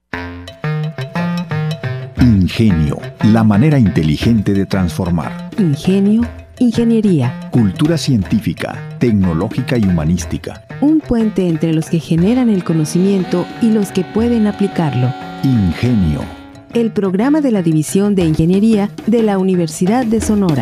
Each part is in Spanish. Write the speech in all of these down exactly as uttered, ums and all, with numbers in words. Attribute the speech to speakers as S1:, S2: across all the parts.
S1: Ingenio, la manera inteligente de transformar.
S2: Ingenio, ingeniería.
S1: Cultura científica, tecnológica y humanística.
S2: Un puente entre los que generan el conocimiento y los que pueden aplicarlo.
S1: Ingenio.
S2: El programa de la División de Ingeniería de la Universidad de Sonora.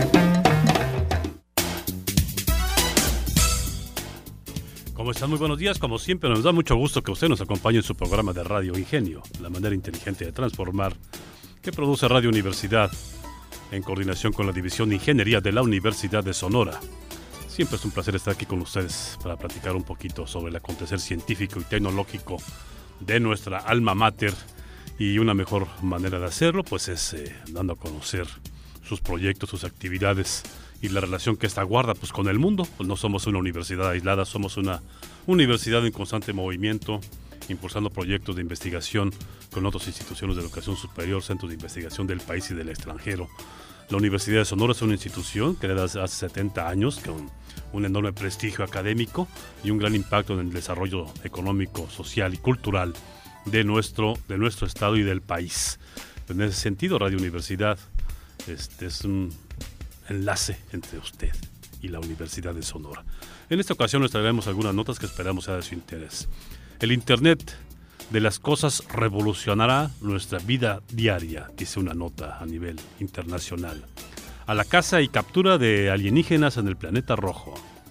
S3: ¿Cómo están? Muy buenos días. Como siempre, nos da mucho gusto que usted nos acompañe en su programa de Radio Ingenio, la manera inteligente de transformar, que produce Radio Universidad en coordinación con la División de Ingeniería de la Universidad de Sonora. Siempre es un placer estar aquí con ustedes para platicar un poquito sobre el acontecer científico y tecnológico de nuestra alma mater, y una mejor manera de hacerlo pues es eh, dando a conocer sus proyectos, sus actividades y la relación que esta guarda pues con el mundo. Pues no somos una universidad aislada, somos una universidad en constante movimiento, impulsando proyectos de investigación con otras instituciones de educación superior, centros de investigación del país y del extranjero. La Universidad de Sonora es una institución creada hace setenta años con un enorme prestigio académico y un gran impacto en el desarrollo económico, social y cultural de nuestro, de nuestro estado y del país. En ese sentido, Radio Universidad este es un enlace entre usted y la Universidad de Sonora. En esta ocasión les traeremos algunas notas que esperamos sea de su interés. El Internet de las cosas revolucionará nuestra vida diaria, dice una nota a nivel internacional. A la caza y captura de alienígenas en el planeta rojo.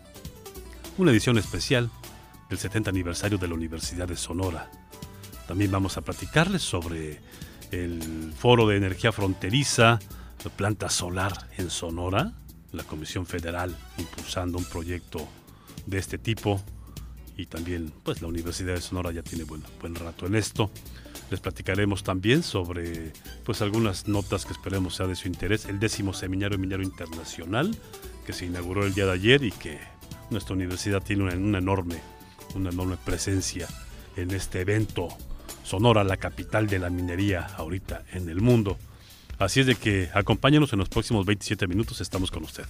S3: Una edición especial del setenta aniversario de la Universidad de Sonora. También vamos a platicarles sobre el Foro de Energía Fronteriza, la planta solar en Sonora, la Comisión Federal impulsando un proyecto de este tipo, y también pues la Universidad de Sonora ya tiene buen, buen rato en esto. Les platicaremos también sobre pues algunas notas que esperemos sea de su interés. El décimo Seminario Minero Internacional, que se inauguró el día de ayer y que nuestra universidad tiene una, una enorme, una enorme presencia en este evento. Sonora, la capital de la minería ahorita en el mundo. Así es de que acompáñenos en los próximos veintisiete minutos, estamos con usted.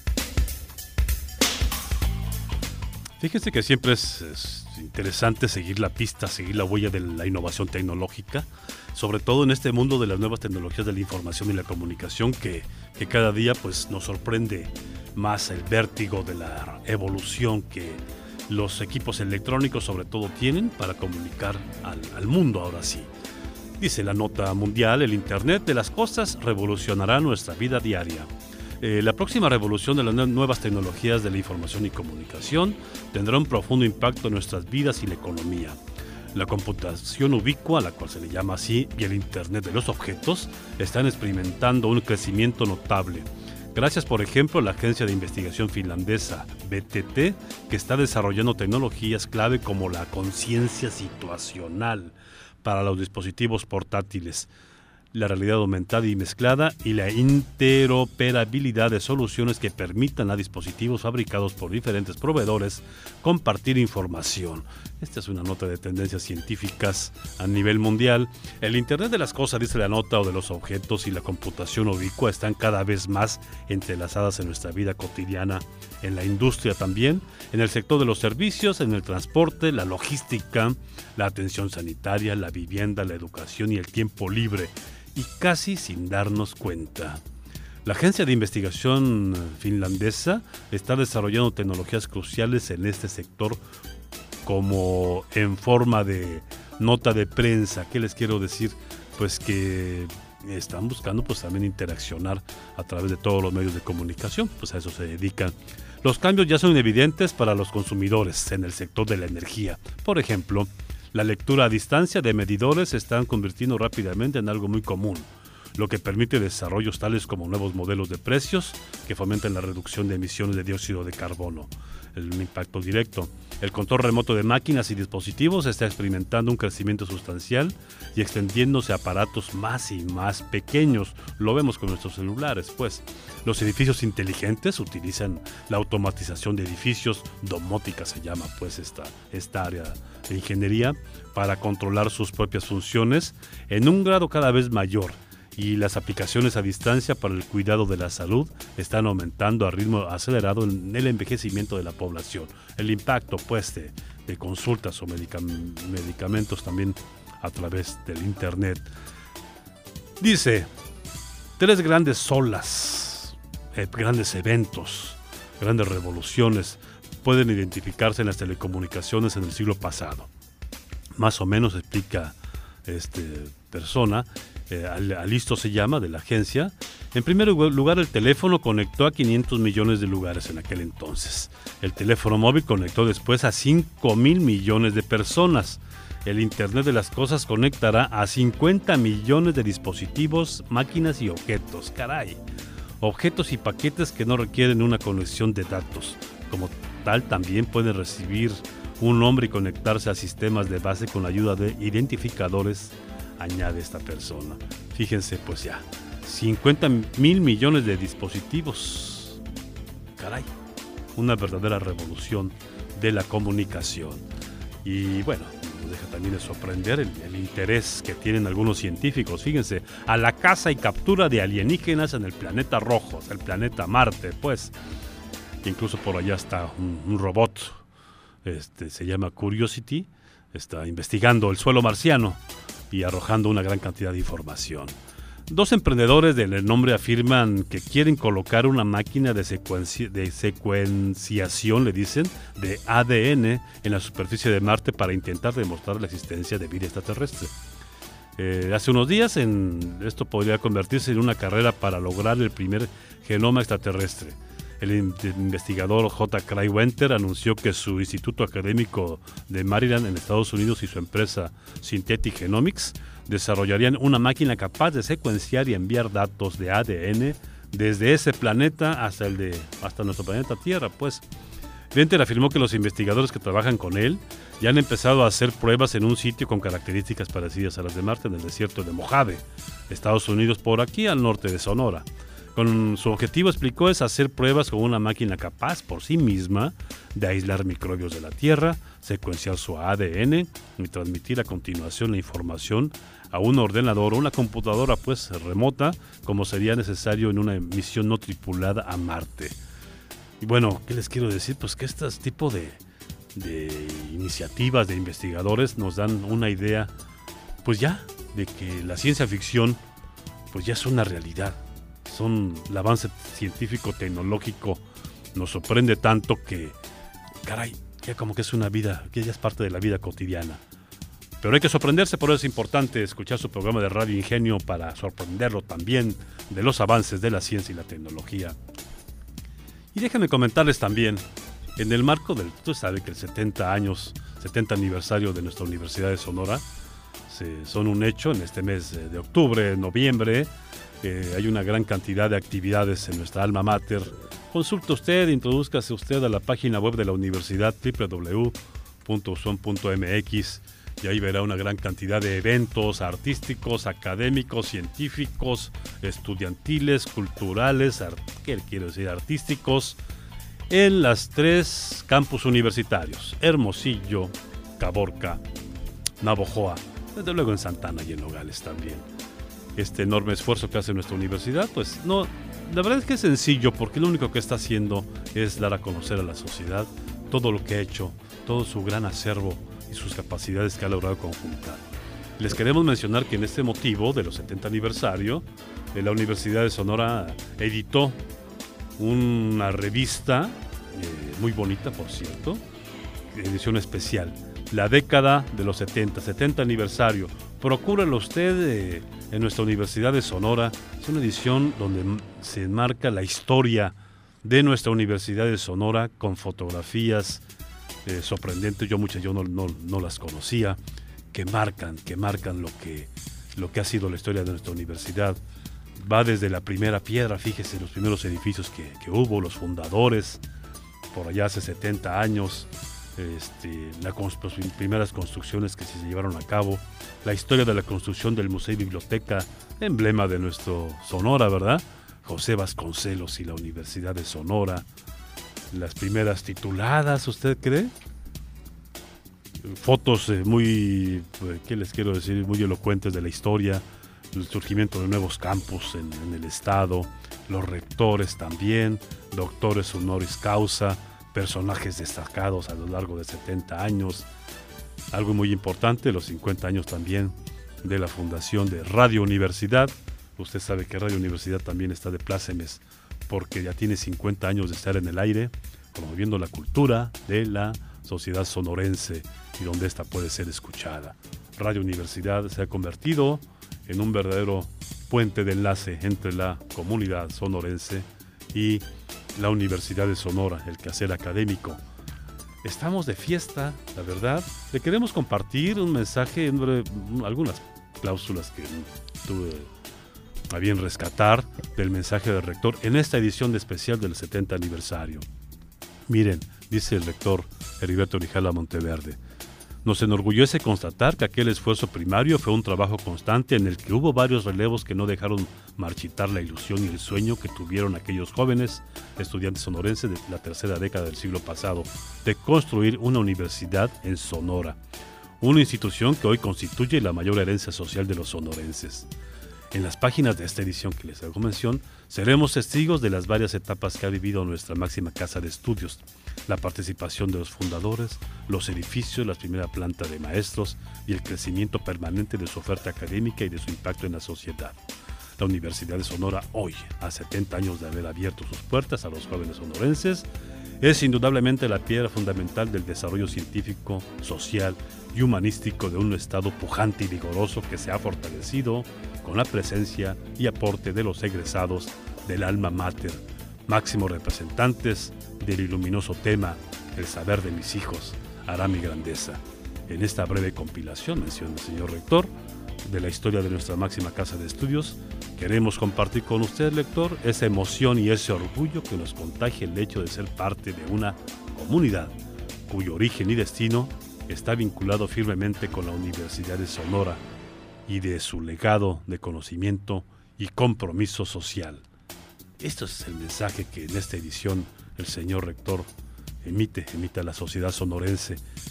S3: Fíjense que siempre es, es interesante seguir la pista, seguir la huella de la innovación tecnológica, sobre todo en este mundo de las nuevas tecnologías de la información y la comunicación que, que cada día pues, nos sorprende más el vértigo de la evolución que los equipos electrónicos sobre todo tienen para comunicar al, al mundo ahora sí. Dice la nota mundial, el Internet de las cosas revolucionará nuestra vida diaria. Eh, la próxima revolución de las nuevas tecnologías de la información y comunicación tendrá un profundo impacto en nuestras vidas y la economía. La computación ubicua, a la cual se le llama así, y el Internet de los objetos están experimentando un crecimiento notable. Gracias, por ejemplo, a la agencia de investigación finlandesa B T T, que está desarrollando tecnologías clave como la conciencia situacional para los dispositivos portátiles, la realidad aumentada y mezclada y la interoperabilidad de soluciones que permitan a dispositivos fabricados por diferentes proveedores compartir información. Esta es una nota de tendencias científicas a nivel mundial. El Internet de las cosas, dice la nota, o de los objetos y la computación ubicua están cada vez más entrelazadas en nuestra vida cotidiana, en la industria también, en el sector de los servicios, en el transporte, la logística, la atención sanitaria, la vivienda, la educación y el tiempo libre, y casi sin darnos cuenta. La agencia de investigación finlandesa está desarrollando tecnologías cruciales en este sector como en forma de nota de prensa. ¿Qué les quiero decir? Pues que están buscando pues también interaccionar a través de todos los medios de comunicación, pues a eso se dedican. Los cambios ya son evidentes para los consumidores en el sector de la energía. Por ejemplo, la lectura a distancia de medidores se están convirtiendo rápidamente en algo muy común, lo que permite desarrollos tales como nuevos modelos de precios que fomentan la reducción de emisiones de dióxido de carbono. El impacto directo. El control remoto de máquinas y dispositivos está experimentando un crecimiento sustancial y extendiéndose a aparatos más y más pequeños. Lo vemos con nuestros celulares, pues. Los edificios inteligentes utilizan la automatización de edificios, domótica se llama pues esta, esta área de ingeniería, para controlar sus propias funciones en un grado cada vez mayor. Y las aplicaciones a distancia para el cuidado de la salud están aumentando a ritmo acelerado en el envejecimiento de la población. El impacto pues de, de consultas o medicam- medicamentos también a través del Internet. Dice, tres grandes olas, eh, grandes eventos, grandes revoluciones pueden identificarse en las telecomunicaciones en el siglo pasado. Más o menos explica esta persona, eh, Alisto se llama, de la agencia. En primer lugar, el teléfono conectó a quinientos millones de lugares en aquel entonces. El teléfono móvil conectó después a cinco mil millones de personas. El Internet de las Cosas conectará a cincuenta millones de dispositivos, máquinas y objetos. Caray. Objetos y paquetes que no requieren una conexión de datos. Como tal, también pueden recibir un nombre y conectarse a sistemas de base con la ayuda de identificadores, añade esta persona. Fíjense, pues ya, cincuenta mil millones de dispositivos. Caray, una verdadera revolución de la comunicación. Y bueno, nos deja también de sorprender el, el interés que tienen algunos científicos. Fíjense, a la caza y captura de alienígenas en el planeta rojo, el planeta Marte, pues. Incluso por allá está un, un robot, este, se llama Curiosity, está investigando el suelo marciano y arrojando una gran cantidad de información. Dos emprendedores del nombre afirman que quieren colocar una máquina de, secuenci- de secuenciación, le dicen, de A D N en la superficie de Marte para intentar demostrar la existencia de vida extraterrestre. Eh, hace unos días en, esto podría convertirse en una carrera para lograr el primer genoma extraterrestre. El investigador J. Craig Venter anunció que su instituto académico de Maryland en Estados Unidos y su empresa Synthetic Genomics desarrollarían una máquina capaz de secuenciar y enviar datos de A D N desde ese planeta hasta el de hasta nuestro planeta Tierra, pues. Venter afirmó que los investigadores que trabajan con él ya han empezado a hacer pruebas en un sitio con características parecidas a las de Marte, en el desierto de Mojave, Estados Unidos, por aquí al norte de Sonora. Con su objetivo, explicó, es hacer pruebas con una máquina capaz por sí misma de aislar microbios de la Tierra, secuenciar su A D N y transmitir a continuación la información a un ordenador o una computadora pues remota, como sería necesario en una misión no tripulada a Marte. Y bueno, ¿qué les quiero decir? Pues que este tipo de, de iniciativas de investigadores nos dan una idea, pues ya, de que la ciencia ficción pues ya es una realidad. Son, el avance científico, tecnológico nos sorprende tanto que, caray, ya como que es una vida, que ya es parte de la vida cotidiana. Pero hay que sorprenderse, por eso es importante escuchar su programa de Radio Ingenio para sorprenderlo también de los avances de la ciencia y la tecnología. Y déjenme comentarles también, en el marco del, tú sabes que el setenta años, setenta aniversario de nuestra Universidad de Sonora, se, son un hecho en este mes de octubre, noviembre. Eh, hay una gran cantidad de actividades en nuestra alma mater. Consulte usted, introdúzcase usted a la página web de la universidad doble u doble u doble u punto u s o n punto m x y ahí verá una gran cantidad de eventos artísticos, académicos, científicos, estudiantiles, culturales, art- ¿qué quiero decir? artísticos, en las tres campus universitarios, Hermosillo, Caborca, Navojoa, desde luego en Santana y en Nogales también. Este enorme esfuerzo que hace nuestra universidad, pues no, la verdad es que es sencillo, porque lo único que está haciendo es dar a conocer a la sociedad todo lo que ha hecho, todo su gran acervo y sus capacidades que ha logrado conjuntar. Les queremos mencionar que en este motivo de los setenta aniversario, eh, la Universidad de Sonora editó una revista eh, muy bonita, por cierto, edición especial, la década de los setenta, setenta aniversario. Procúralo usted eh, en nuestra Universidad de Sonora. Es una edición donde se enmarca la historia de nuestra Universidad de Sonora con fotografías eh, sorprendentes. Yo muchas yo no, no, no las conocía, que marcan, que marcan lo que, lo que ha sido la historia de nuestra universidad. Va desde la primera piedra, fíjese, los primeros edificios que, que hubo, los fundadores, por allá hace setenta años. Este, las primeras construcciones que se llevaron a cabo, la historia de la construcción del Museo y Biblioteca, emblema de nuestro Sonora, ¿verdad? José Vasconcelos y la Universidad de Sonora, las primeras tituladas, ¿usted cree? Fotos eh, muy, ¿qué les quiero decir? Muy elocuentes de la historia, el surgimiento de nuevos campus en, en el estado, los rectores también, doctores honoris causa, personajes destacados a lo largo de setenta años. Algo muy importante, los cincuenta años también de la fundación de Radio Universidad. Usted sabe que Radio Universidad también está de plácemes porque ya tiene cincuenta años de estar en el aire, promoviendo la cultura de la sociedad sonorense y donde ésta puede ser escuchada. Radio Universidad se ha convertido en un verdadero puente de enlace entre la comunidad sonorense y la Universidad de Sonora, el quehacer académico. Estamos de fiesta, la verdad. Le queremos compartir un mensaje, algunas cláusulas que tuve a bien rescatar del mensaje del rector en esta edición de especial del setenta aniversario. Miren, dice el rector Heriberto Grijalva Monteverde, nos enorgullece constatar que aquel esfuerzo primario fue un trabajo constante en el que hubo varios relevos que no dejaron marchitar la ilusión y el sueño que tuvieron aquellos jóvenes estudiantes sonorenses de la tercera década del siglo pasado de construir una universidad en Sonora, una institución que hoy constituye la mayor herencia social de los sonorenses. En las páginas de esta edición que les hago mención, seremos testigos de las varias etapas que ha vivido nuestra máxima casa de estudios, la participación de los fundadores, los edificios, la primera planta de maestros y el crecimiento permanente de su oferta académica y de su impacto en la sociedad. La Universidad de Sonora hoy, a setenta años de haber abierto sus puertas a los jóvenes sonorenses, es indudablemente la piedra fundamental del desarrollo científico, social y humanístico de un estado pujante y vigoroso que se ha fortalecido con la presencia y aporte de los egresados del alma mater, máximos representantes del luminoso tema El saber de mis hijos hará mi grandeza. En esta breve compilación, menciona el señor rector, de la historia de nuestra máxima casa de estudios, queremos compartir con usted, lector, esa emoción y ese orgullo que nos contagia el hecho de ser parte de una comunidad cuyo origen y destino está vinculado firmemente con la Universidad de Sonora y de su legado de conocimiento y compromiso social. Esto es el mensaje que en esta edición el señor rector emite, emite a la sociedad sonorense.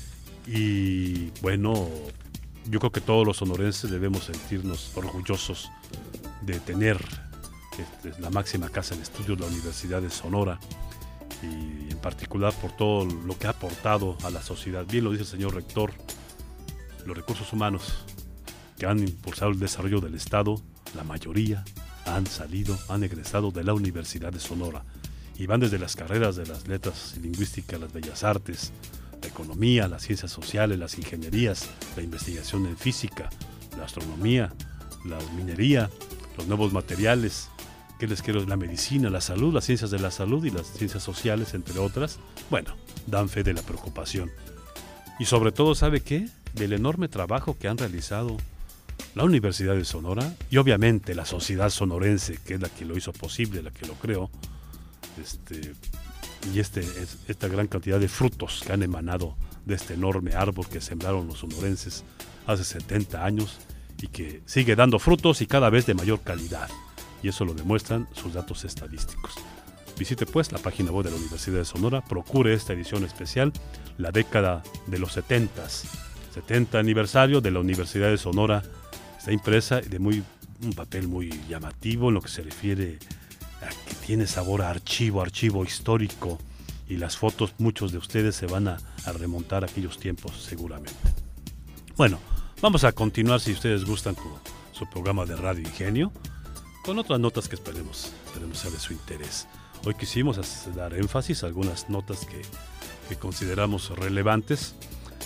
S3: Y bueno, yo creo que todos los sonorenses debemos sentirnos orgullosos de tener este, la máxima casa de estudios, la Universidad de Sonora, y en particular por todo lo que ha aportado a la sociedad. Bien lo dice el señor rector, los recursos humanos que han impulsado el desarrollo del Estado, la mayoría han salido, han egresado de la Universidad de Sonora y van desde las carreras de las letras y lingüística, las bellas artes, la economía, las ciencias sociales, las ingenierías, la investigación en física, la astronomía, la minería, los nuevos materiales, ¿qué les quiero? La medicina, la salud, las ciencias de la salud y las ciencias sociales, entre otras. Bueno, dan fe de la preocupación. Y sobre todo, ¿sabe qué? Del enorme trabajo que han realizado la Universidad de Sonora y obviamente la sociedad sonorense, que es la que lo hizo posible, la que lo creó, este, y este, es, esta gran cantidad de frutos que han emanado de este enorme árbol que sembraron los sonorenses hace setenta años y que sigue dando frutos y cada vez de mayor calidad. Y eso lo demuestran sus datos estadísticos. Visite pues la página web de la Universidad de Sonora, procure esta edición especial, la década de los setentas, setenta aniversario de la Universidad de Sonora. Está impresa de muy, un papel muy llamativo en lo que se refiere a que tiene sabor a archivo, archivo histórico, y las fotos, muchos de ustedes se van a, a remontar a aquellos tiempos seguramente. Bueno, vamos a continuar, si ustedes gustan, con su programa de Radio Ingenio, con otras notas que esperemos, esperemos sea de su interés. Hoy quisimos dar énfasis a algunas notas que, que consideramos relevantes.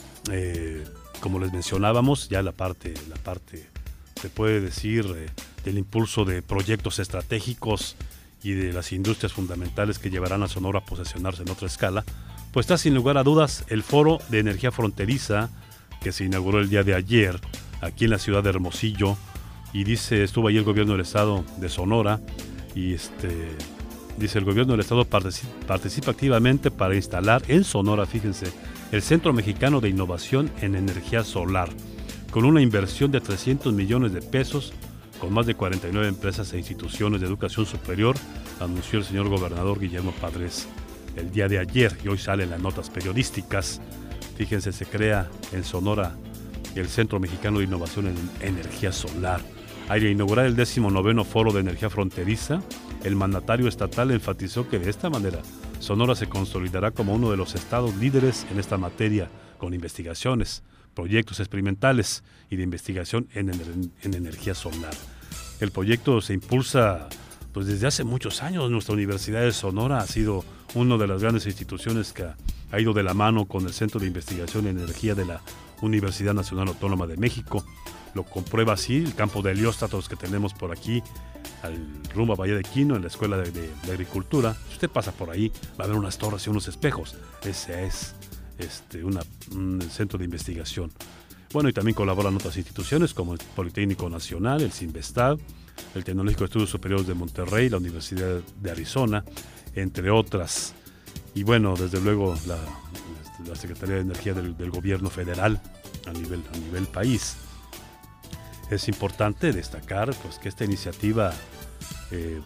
S3: Eh, como les mencionábamos, ya la parte, la parte se puede decir, eh, del impulso de proyectos estratégicos y de las industrias fundamentales que llevarán a Sonora a posesionarse en otra escala, pues está sin lugar a dudas el Foro de Energía Fronteriza que se inauguró el día de ayer aquí en la ciudad de Hermosillo, y dice, estuvo ahí el gobierno del estado de Sonora, y este dice, el gobierno del estado participa, participa activamente para instalar en Sonora, fíjense, el Centro Mexicano de Innovación en Energía Solar, con una inversión de trescientos millones de pesos, con más de cuarenta y nueve empresas e instituciones de educación superior, anunció el señor gobernador Guillermo Padres el día de ayer, y hoy salen las notas periodísticas. Fíjense, se crea en Sonora el Centro Mexicano de Innovación en Energía Solar. Al inaugurar el décimo noveno Foro de Energía Fronteriza, el mandatario estatal enfatizó que de esta manera Sonora se consolidará como uno de los estados líderes en esta materia, con investigaciones, proyectos experimentales y de investigación en, en, en energía solar. El proyecto se impulsa pues desde hace muchos años. Nuestra Universidad de Sonora ha sido una de las grandes instituciones que ha, ha ido de la mano con el Centro de Investigación en Energía de la Universidad Nacional Autónoma de México. Lo comprueba así el campo de helióstatos que tenemos por aquí, al rumbo a Bahía de Quino, en la Escuela de, de, de Agricultura. Si usted pasa por ahí, va a ver unas torres y unos espejos. Ese es este, una, un centro de investigación. Bueno, y también colaboran otras instituciones como el Politécnico Nacional, el CINVESTAB, el Tecnológico de Estudios Superiores de Monterrey, la Universidad de Arizona, entre otras. Y bueno, desde luego la, la Secretaría de Energía del, del Gobierno Federal a nivel, a nivel país. Es importante destacar pues, que esta iniciativa eh,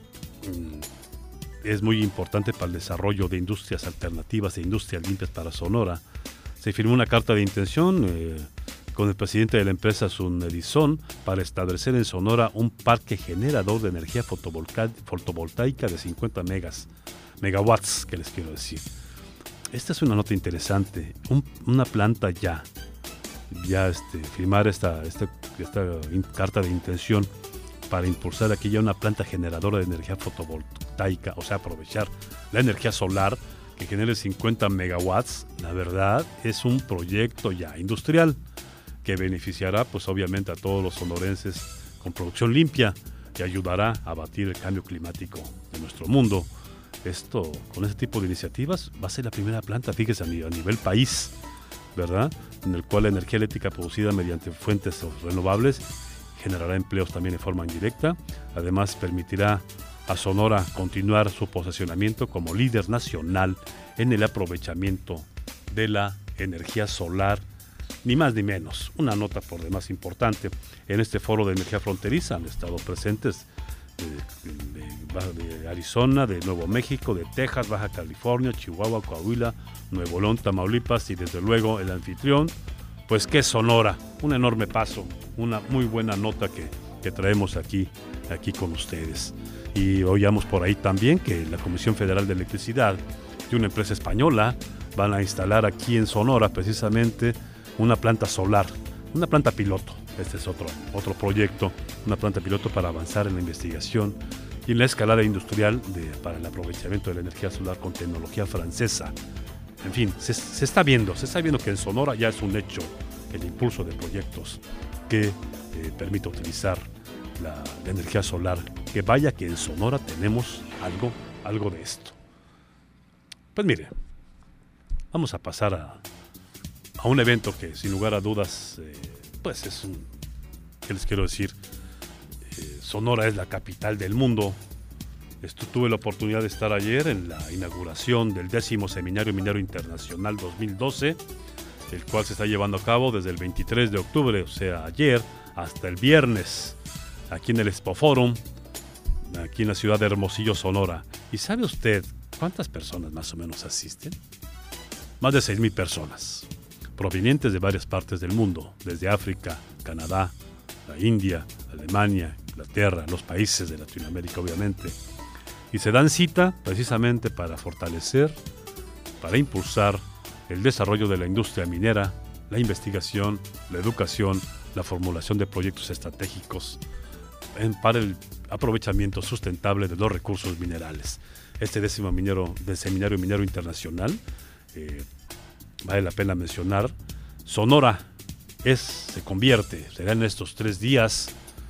S3: es muy importante para el desarrollo de industrias alternativas e industrias limpias para Sonora. Se firmó una carta de intención eh, con el presidente de la empresa Sunedison para establecer en Sonora un parque generador de energía fotovoltaica de cincuenta megas, megawatts, que les quiero decir. Esta es una nota interesante, un, una planta ya, ya este, firmar esta, esta, esta in, carta de intención para impulsar aquí ya una planta generadora de energía fotovoltaica, o sea, aprovechar la energía solar que genere cincuenta megawatts, la verdad es un proyecto ya industrial que beneficiará pues obviamente a todos los sonorenses con producción limpia y ayudará a abatir el cambio climático de nuestro mundo. Esto, con este tipo de iniciativas, va a ser la primera planta, fíjese, a nivel país, ¿verdad?, en el cual la energía eléctrica producida mediante fuentes renovables generará empleos también de forma indirecta. Además, permitirá a Sonora continuar su posicionamiento como líder nacional en el aprovechamiento de la energía solar, ni más ni menos. Una nota por demás importante. En este foro de energía fronteriza han estado presentes de, de, de Arizona, de Nuevo México, de Texas, Baja California, Chihuahua, Coahuila, Nuevo León, Tamaulipas y desde luego el anfitrión, pues que es Sonora. Un enorme paso, una muy buena nota que, que traemos aquí, aquí con ustedes. Y oíamos por ahí también que la Comisión Federal de Electricidad y una empresa española van a instalar aquí en Sonora precisamente una planta solar, una planta piloto. Este es otro, otro proyecto, una planta piloto para avanzar en la investigación y en la escalada industrial de, para el aprovechamiento de la energía solar con tecnología francesa. En fin, se, se está viendo, se está viendo que en Sonora ya es un hecho el impulso de proyectos que eh, permita utilizar la, la energía solar. Que vaya que en Sonora tenemos algo, algo de esto. Pues mire, vamos a pasar a, a un evento que sin lugar a dudas, eh, pues es un, ¿qué les quiero decir? Eh, Sonora es la capital del mundo. Esto, tuve la oportunidad de estar ayer en la inauguración del décimo Seminario Minero Internacional dos mil doce, el cual se está llevando a cabo desde el veintitrés de octubre, o sea, ayer, hasta el viernes, aquí en el Expo Forum, aquí en la ciudad de Hermosillo, Sonora. ¿Y sabe usted cuántas personas más o menos asisten? Más de seis mil personas, provenientes de varias partes del mundo, desde África, Canadá, la India, Alemania, Inglaterra, los países de Latinoamérica obviamente. Y se dan cita precisamente para fortalecer, para impulsar el desarrollo de la industria minera, la investigación, la educación, la formulación de proyectos estratégicos en, para el aprovechamiento sustentable de los recursos minerales. Este décimo minero, del Seminario Minero Internacional, eh, vale la pena mencionar, Sonora es, se convierte, será en estos tres días,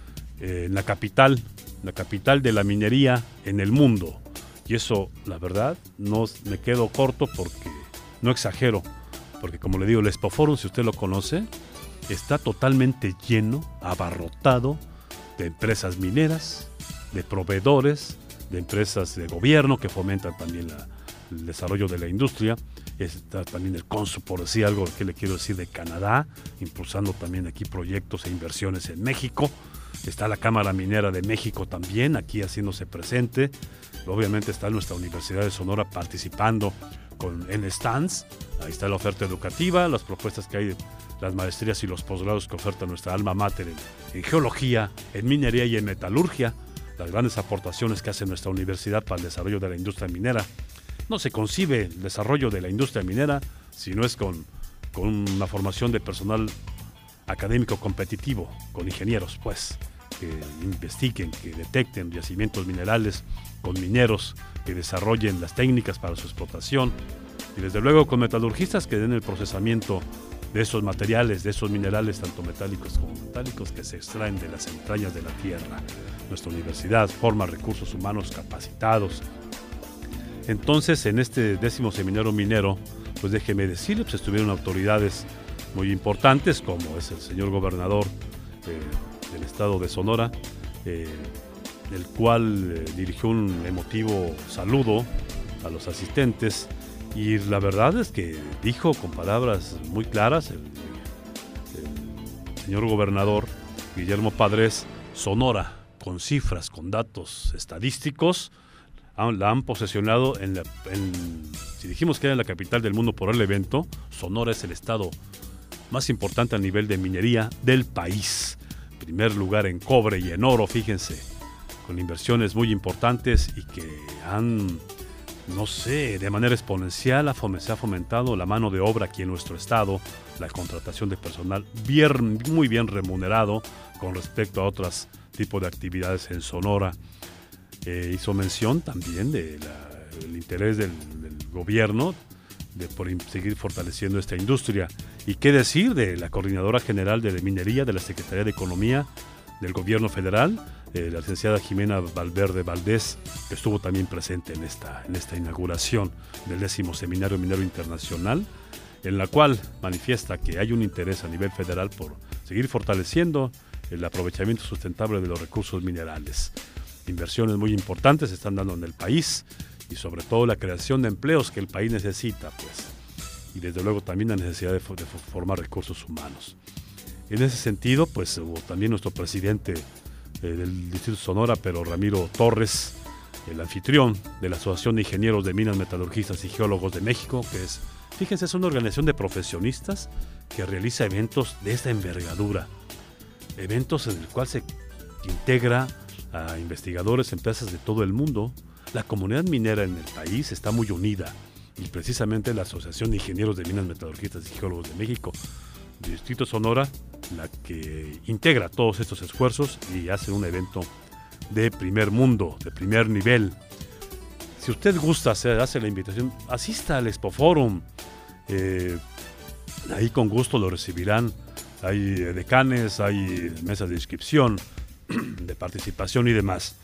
S3: eh, en la capital, la capital de la minería en el mundo. Y eso, la verdad, no me quedo corto porque no exagero, porque como le digo, el Expo Forum, si usted lo conoce, está totalmente lleno, abarrotado de empresas mineras, de proveedores, de empresas de gobierno que fomentan también la, el desarrollo de la industria. Está también el cónsul, por decir algo que le quiero decir, de Canadá, impulsando también aquí proyectos e inversiones en México. Está la Cámara Minera de México también aquí haciéndose presente. Obviamente está nuestra Universidad de Sonora participando con, en stands. Ahí está la oferta educativa, las propuestas que hay, las maestrías y los posgrados que oferta nuestra alma mater en, en geología, en minería y en metalurgia. Las grandes aportaciones que hace nuestra universidad para el desarrollo de la industria minera. No se concibe el desarrollo de la industria minera si no es con con una formación de personal académico competitivo, con ingenieros, pues, que investiguen, que detecten yacimientos minerales, con mineros que desarrollen las técnicas para su explotación, y desde luego con metalurgistas que den el procesamiento de esos materiales, de esos minerales, tanto metálicos como metálicos, que se extraen de las entrañas de la tierra. Nuestra universidad forma recursos humanos capacitados. Entonces, en este décimo seminario minero, pues déjeme decirle, pues estuvieron autoridades muy importantes, como es el señor gobernador eh, del estado de Sonora, eh, el cual eh, dirigió un emotivo saludo a los asistentes, y la verdad es que dijo con palabras muy claras el, el señor gobernador Guillermo Padres: Sonora, con cifras, con datos estadísticos, han, la han posesionado en, la, en, si dijimos que era la capital del mundo por el evento, Sonora es el estado más importante a nivel de minería del país. Primer lugar en cobre y en oro, fíjense, con inversiones muy importantes y que han, no sé, de manera exponencial ha fom- se ha fomentado la mano de obra aquí en nuestro estado, la contratación de personal bien, muy bien remunerado con respecto a otros tipos de actividades en Sonora. Eh, hizo mención también del de interés del, del gobierno de por seguir fortaleciendo esta industria. Y qué decir de la Coordinadora General de Minería de la Secretaría de Economía del Gobierno Federal, eh, la licenciada Jimena Valverde Valdés, que estuvo también presente en esta, en esta inauguración del décimo Seminario Minero Internacional, en la cual manifiesta que hay un interés a nivel federal por seguir fortaleciendo el aprovechamiento sustentable de los recursos minerales. Inversiones muy importantes se están dando en el país y sobre todo la creación de empleos que el país necesita, pues, y desde luego también la necesidad de, de formar recursos humanos. En ese sentido, pues hubo también nuestro presidente eh, del Distrito Sonora, pero Ramiro Torres, el anfitrión de la Asociación de Ingenieros de Minas, Metalurgistas y Geólogos de México, que es, fíjense, es una organización de profesionistas que realiza eventos de esta envergadura, eventos en el cual se integra a investigadores, empresas de todo el mundo. La comunidad minera en el país está muy unida y precisamente la Asociación de Ingenieros de Minas, Metalurgistas y Geólogos de México, Distrito Sonora, la que integra todos estos esfuerzos y hace un evento de primer mundo, de primer nivel. Si usted gusta hacer, hace la invitación, asista al Expo Forum, eh, ahí con gusto lo recibirán. Hay decanes, hay mesas de inscripción, de participación y demás.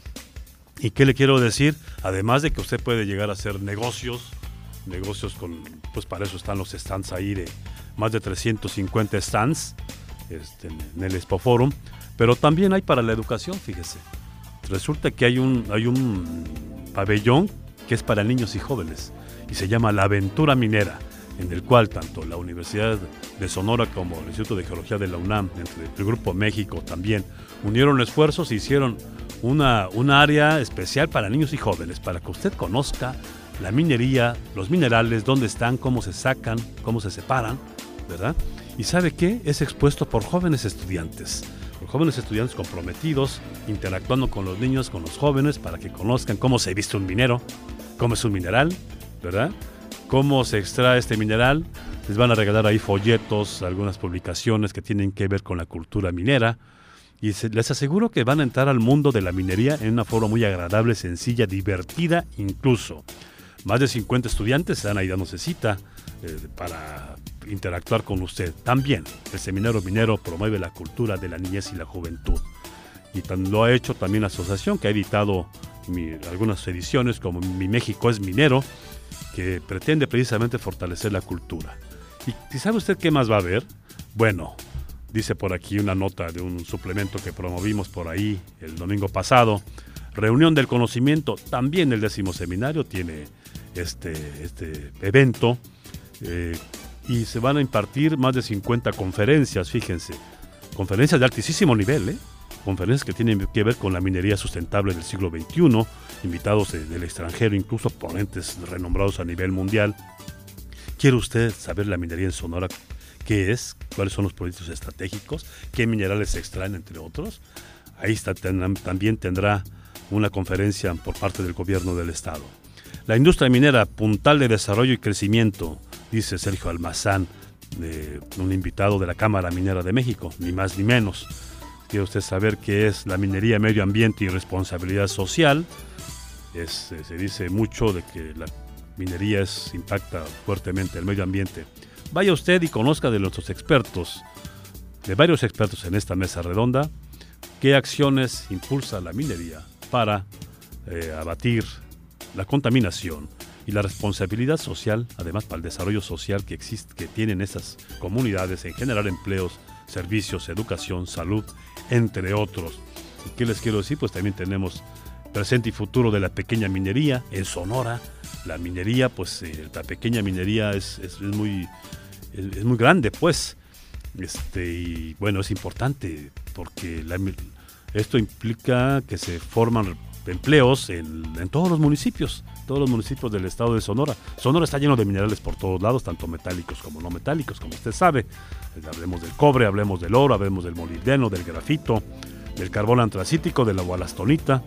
S3: ¿Y qué le quiero decir? Además de que usted puede llegar a hacer negocios, negocios con, pues para eso están los stands ahí, de más de trescientos cincuenta stands este, en el Expo Forum, pero también hay para la educación, fíjese. Resulta que hay un, hay un pabellón que es para niños y jóvenes y se llama La Aventura Minera, en el cual tanto la Universidad de Sonora como el Instituto de Geología de la UNAM, entre el Grupo México también, unieron esfuerzos e hicieron una, una área especial para niños y jóvenes, para que usted conozca la minería, los minerales, dónde están, cómo se sacan, cómo se separan, ¿verdad? ¿Y sabe qué? Es expuesto por jóvenes estudiantes, por jóvenes estudiantes comprometidos, interactuando con los niños, con los jóvenes, para que conozcan cómo se viste un minero, cómo es un mineral, ¿verdad? Cómo se extrae este mineral. Les van a regalar ahí folletos, algunas publicaciones que tienen que ver con la cultura minera. Y se, les aseguro que van a entrar al mundo de la minería en una forma muy agradable, sencilla, divertida incluso. Más de cincuenta estudiantes se dan ahí dándose cita eh, para interactuar con usted. También el Seminario Minero promueve la cultura de la niñez y la juventud. Y tan, lo ha hecho también la asociación, que ha editado mi, algunas ediciones como Mi México es Minero, que pretende precisamente fortalecer la cultura. ¿Y, ¿y sabe usted qué más va a haber? Bueno, dice por aquí una nota de un suplemento que promovimos por ahí el domingo pasado. Reunión del Conocimiento, también el décimo seminario tiene este, este evento eh, y se van a impartir más de cincuenta conferencias, fíjense. Conferencias de altísimo nivel, ¿eh? Conferencias que tienen que ver con la minería sustentable del siglo veintiuno, invitados de, del extranjero, incluso ponentes renombrados a nivel mundial. ¿Quiere usted saber la minería en Sonora? ¿Qué es? ¿Cuáles son los proyectos estratégicos? ¿Qué minerales se extraen, entre otros? Ahí está, ten, también tendrá una conferencia por parte del gobierno del estado. La industria minera, puntal de desarrollo y crecimiento, dice Sergio Almazán. de un invitado de la Cámara Minera de México, ni más ni menos. Quiere usted saber qué es la minería, medio ambiente y responsabilidad social. Es, se dice mucho de que la minería es, impacta fuertemente el medio ambiente. Vaya usted y conozca de nuestros expertos, de varios expertos en esta mesa redonda, qué acciones impulsa la minería para eh, abatir la contaminación y la responsabilidad social, además para el desarrollo social que existe, que tienen esas comunidades en generar empleos, servicios, educación, salud, entre otros. ¿Y qué les quiero decir? Pues también tenemos presente y futuro de la pequeña minería en Sonora. La minería, pues eh, la pequeña minería es, es, es muy es, es muy grande, pues. Este, y bueno, es importante porque la, esto implica que se forman empleos en, en todos los municipios, todos los municipios del estado de Sonora. Sonora está lleno de minerales por todos lados, tanto metálicos como no metálicos, como usted sabe. Hablemos del cobre, hablemos del oro, hablemos del molibdeno, del grafito, del carbón antracítico, de la gualastonita,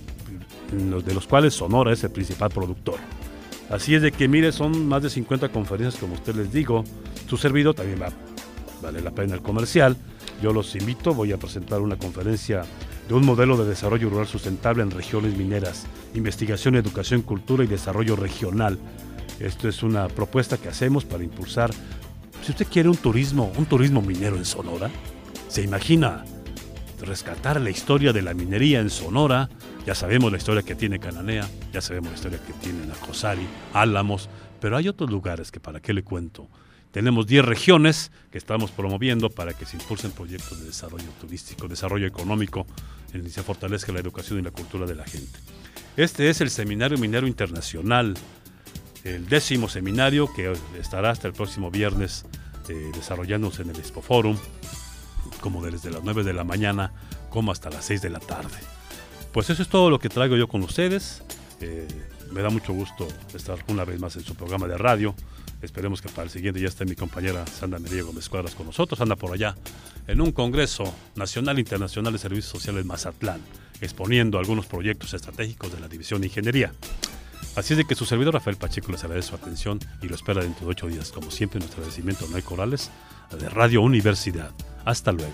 S3: de los cuales Sonora es el principal productor. Así es de que, mire, son más de cincuenta conferencias, como usted les digo. Su servidor también va, vale la pena el comercial. Yo los invito, voy a presentar una conferencia de un modelo de desarrollo rural sustentable en regiones mineras, investigación, educación, cultura y desarrollo regional. Esto es una propuesta que hacemos para impulsar, si usted quiere un turismo, un turismo minero en Sonora, se imagina rescatar la historia de la minería en Sonora. Ya sabemos la historia que tiene Cananea, ya sabemos la historia que tiene Nacozari, Álamos, pero hay otros lugares que para qué le cuento. Tenemos diez regiones que estamos promoviendo para que se impulsen proyectos de desarrollo turístico, desarrollo económico, en el que se fortalezca la educación y la cultura de la gente. Este es el Seminario Minero Internacional, el décimo seminario que estará hasta el próximo viernes eh, desarrollándose en el Expo Forum, como desde las nueve de la mañana como hasta las seis de la tarde. Pues eso es todo lo que traigo yo con ustedes. Eh, me da mucho gusto estar una vez más en su programa de radio. Esperemos que para el siguiente ya esté mi compañera Sandra Mireya Gómez Cuadras con nosotros. Anda por allá en un Congreso Nacional e Internacional de Servicios Sociales Mazatlán, exponiendo algunos proyectos estratégicos de la División de Ingeniería. Así es de que su servidor Rafael Pacheco les agradece su atención y lo espera dentro de ocho días. Como siempre, nuestro agradecimiento no hay corales de Radio Universidad. Hasta luego.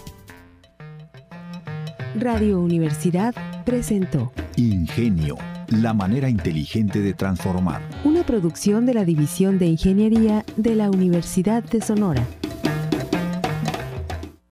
S2: Radio Universidad presentó
S1: Ingenio, la manera inteligente de transformar.
S2: una producción de la División de Ingeniería de la Universidad de Sonora.